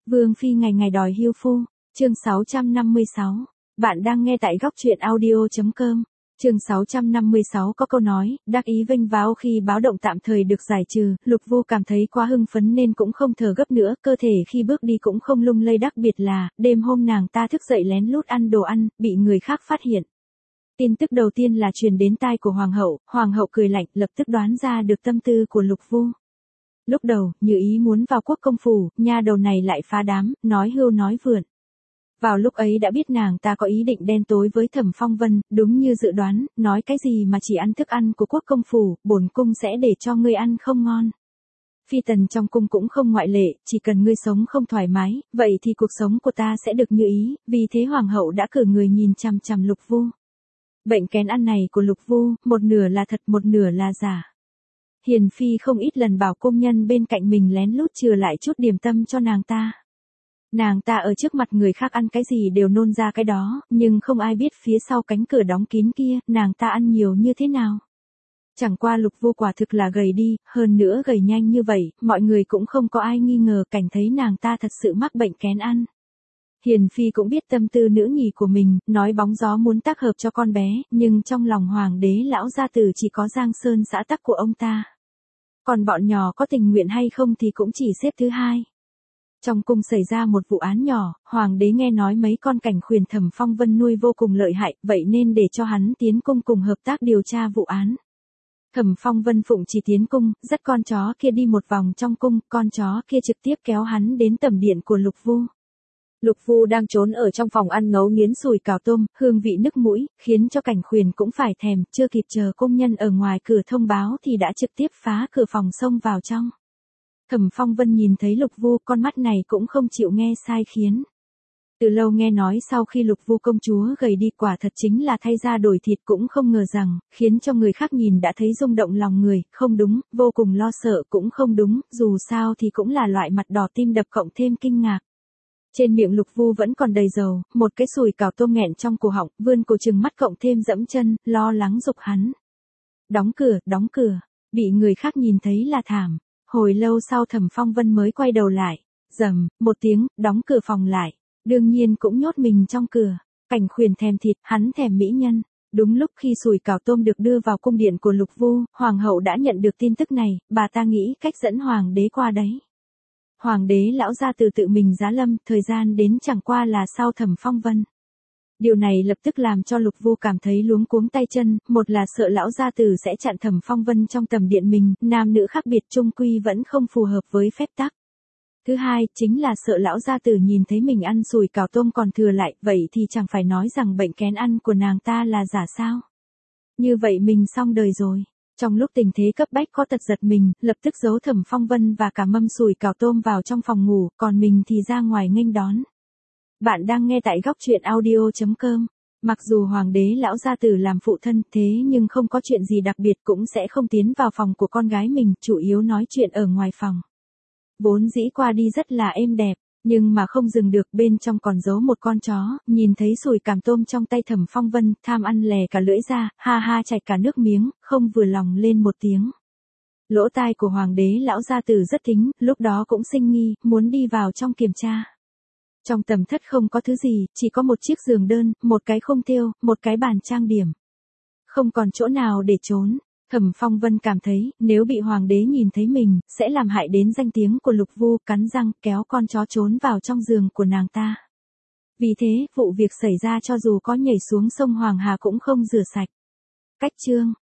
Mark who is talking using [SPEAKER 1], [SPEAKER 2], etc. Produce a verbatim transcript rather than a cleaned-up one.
[SPEAKER 1] Vương phi ngày ngày đòi hưu phu, chương sáu trăm năm mươi sáu. Bạn đang nghe tại góc truyện audio chấm com. Chương sáu trăm năm mươi sáu có câu nói, đắc ý vênh váo khi báo động tạm thời được giải trừ, Lục Vu cảm thấy quá hưng phấn nên cũng không thở gấp nữa, cơ thể khi bước đi cũng không lung lay, đặc biệt là, đêm hôm nàng ta thức dậy lén lút ăn đồ ăn, bị người khác phát hiện. Tin tức đầu tiên là truyền đến tai của hoàng hậu, hoàng hậu cười lạnh, lập tức đoán ra được tâm tư của Lục Vu. Lúc đầu, Như Ý muốn vào quốc công phủ, nha đầu này lại phá đám, nói hưu nói vượn. Vào lúc ấy đã biết nàng ta có ý định đen tối với Thẩm Phong Vân, đúng như dự đoán, nói cái gì mà chỉ ăn thức ăn của quốc công phủ, bổn cung sẽ để cho ngươi ăn không ngon. Phi tần trong cung cũng không ngoại lệ, chỉ cần ngươi sống không thoải mái, vậy thì cuộc sống của ta sẽ được như ý, vì thế hoàng hậu đã cử người nhìn chằm chằm Lục Vu. Bệnh kén ăn này của Lục Vu, một nửa là thật một nửa là giả. Hiền phi không ít lần bảo công nhân bên cạnh mình lén lút chừa lại chút điểm tâm cho nàng ta. Nàng ta ở trước mặt người khác ăn cái gì đều nôn ra cái đó, nhưng không ai biết phía sau cánh cửa đóng kín kia, nàng ta ăn nhiều như thế nào. Chẳng qua Lục Vu quả thực là gầy đi, hơn nữa gầy nhanh như vậy, mọi người cũng không có ai nghi ngờ cảnh thấy nàng ta thật sự mắc bệnh kén ăn. Hiền phi cũng biết tâm tư nữ nhì của mình, nói bóng gió muốn tác hợp cho con bé, nhưng trong lòng hoàng đế lão gia tử chỉ có Giang Sơn xã tắc của ông ta. Còn bọn nhỏ có tình nguyện hay không thì cũng chỉ xếp thứ hai. Trong cung xảy ra một vụ án nhỏ, hoàng đế nghe nói mấy con cảnh khuyển Thẩm Phong Vân nuôi vô cùng lợi hại, vậy nên để cho hắn tiến cung cùng hợp tác điều tra vụ án. Thẩm Phong Vân phụng chỉ tiến cung, dắt con chó kia đi một vòng trong cung, con chó kia trực tiếp kéo hắn đến tẩm điện của Lục Vu. Lục Vu đang trốn ở trong phòng ăn nấu nghiến sùi cào tôm, hương vị nức mũi, khiến cho cảnh khuyển cũng phải thèm, chưa kịp chờ công nhân ở ngoài cửa thông báo thì đã trực tiếp phá cửa phòng xông vào trong. Thẩm Phong Vân nhìn thấy Lục Vu, con mắt này cũng không chịu nghe sai khiến. Từ lâu nghe nói sau khi Lục Vu công chúa gầy đi quả thật chính là thay da đổi thịt, cũng không ngờ rằng, khiến cho người khác nhìn đã thấy rung động lòng người, không đúng, vô cùng lo sợ cũng không đúng, dù sao thì cũng là loại mặt đỏ tim đập cộng thêm kinh ngạc. Trên miệng Lục Vu vẫn còn đầy dầu, một cái sùi cào tôm nghẹn trong cổ họng, vươn cổ trừng mắt cộng thêm dẫm chân, lo lắng giục hắn. Đóng cửa, đóng cửa, bị người khác nhìn thấy là thảm. Hồi lâu sau Thẩm Phong Vân mới quay đầu lại, rầm, một tiếng, đóng cửa phòng lại, đương nhiên cũng nhốt mình trong cửa. Cảnh khuyển thèm thịt, hắn thèm mỹ nhân. Đúng lúc khi sùi cào tôm được đưa vào cung điện của Lục Vu, hoàng hậu đã nhận được tin tức này, bà ta nghĩ cách dẫn hoàng đế qua đấy. Hoàng đế lão gia từ tự mình giá lâm, thời gian đến chẳng qua là sau Thẩm Phong Vân. Điều này lập tức làm cho Lục Vu cảm thấy luống cuống tay chân, một là sợ lão gia tử sẽ chặn Thẩm Phong Vân trong tầm điện mình, nam nữ khác biệt chung quy vẫn không phù hợp với phép tắc. Thứ hai, chính là sợ lão gia tử nhìn thấy mình ăn sùi cào tôm còn thừa lại, vậy thì chẳng phải nói rằng bệnh kén ăn của nàng ta là giả sao. Như vậy mình xong đời rồi. Trong lúc tình thế cấp bách có tật giật mình, lập tức giấu Thẩm Phong Vân và cả mâm sùi cào tôm vào trong phòng ngủ, còn mình thì ra ngoài nghênh đón. Bạn đang nghe tại góc truyện audio chấm com. Mặc dù hoàng đế lão gia tử làm phụ thân thế nhưng không có chuyện gì đặc biệt cũng sẽ không tiến vào phòng của con gái mình, chủ yếu nói chuyện ở ngoài phòng. Vốn dĩ qua đi rất là êm đẹp, nhưng mà không dừng được, bên trong còn giấu một con chó, nhìn thấy sùi càm tôm trong tay Thẩm Phong Vân, tham ăn lè cả lưỡi ra, ha ha chảy cả nước miếng, không vừa lòng lên một tiếng. Lỗ tai của hoàng đế lão gia tử rất thính, lúc đó cũng sinh nghi, muốn đi vào trong kiểm tra. Trong tầm thất không có thứ gì, chỉ có một chiếc giường đơn, một cái khung thêu, một cái bàn trang điểm. Không còn chỗ nào để trốn. Thẩm Phong Vân cảm thấy, nếu bị hoàng đế nhìn thấy mình, sẽ làm hại đến danh tiếng của Lục Vu, cắn răng, kéo con chó trốn vào trong giường của nàng ta. Vì thế, vụ việc xảy ra cho dù có nhảy xuống sông Hoàng Hà cũng không rửa sạch. Cách chương.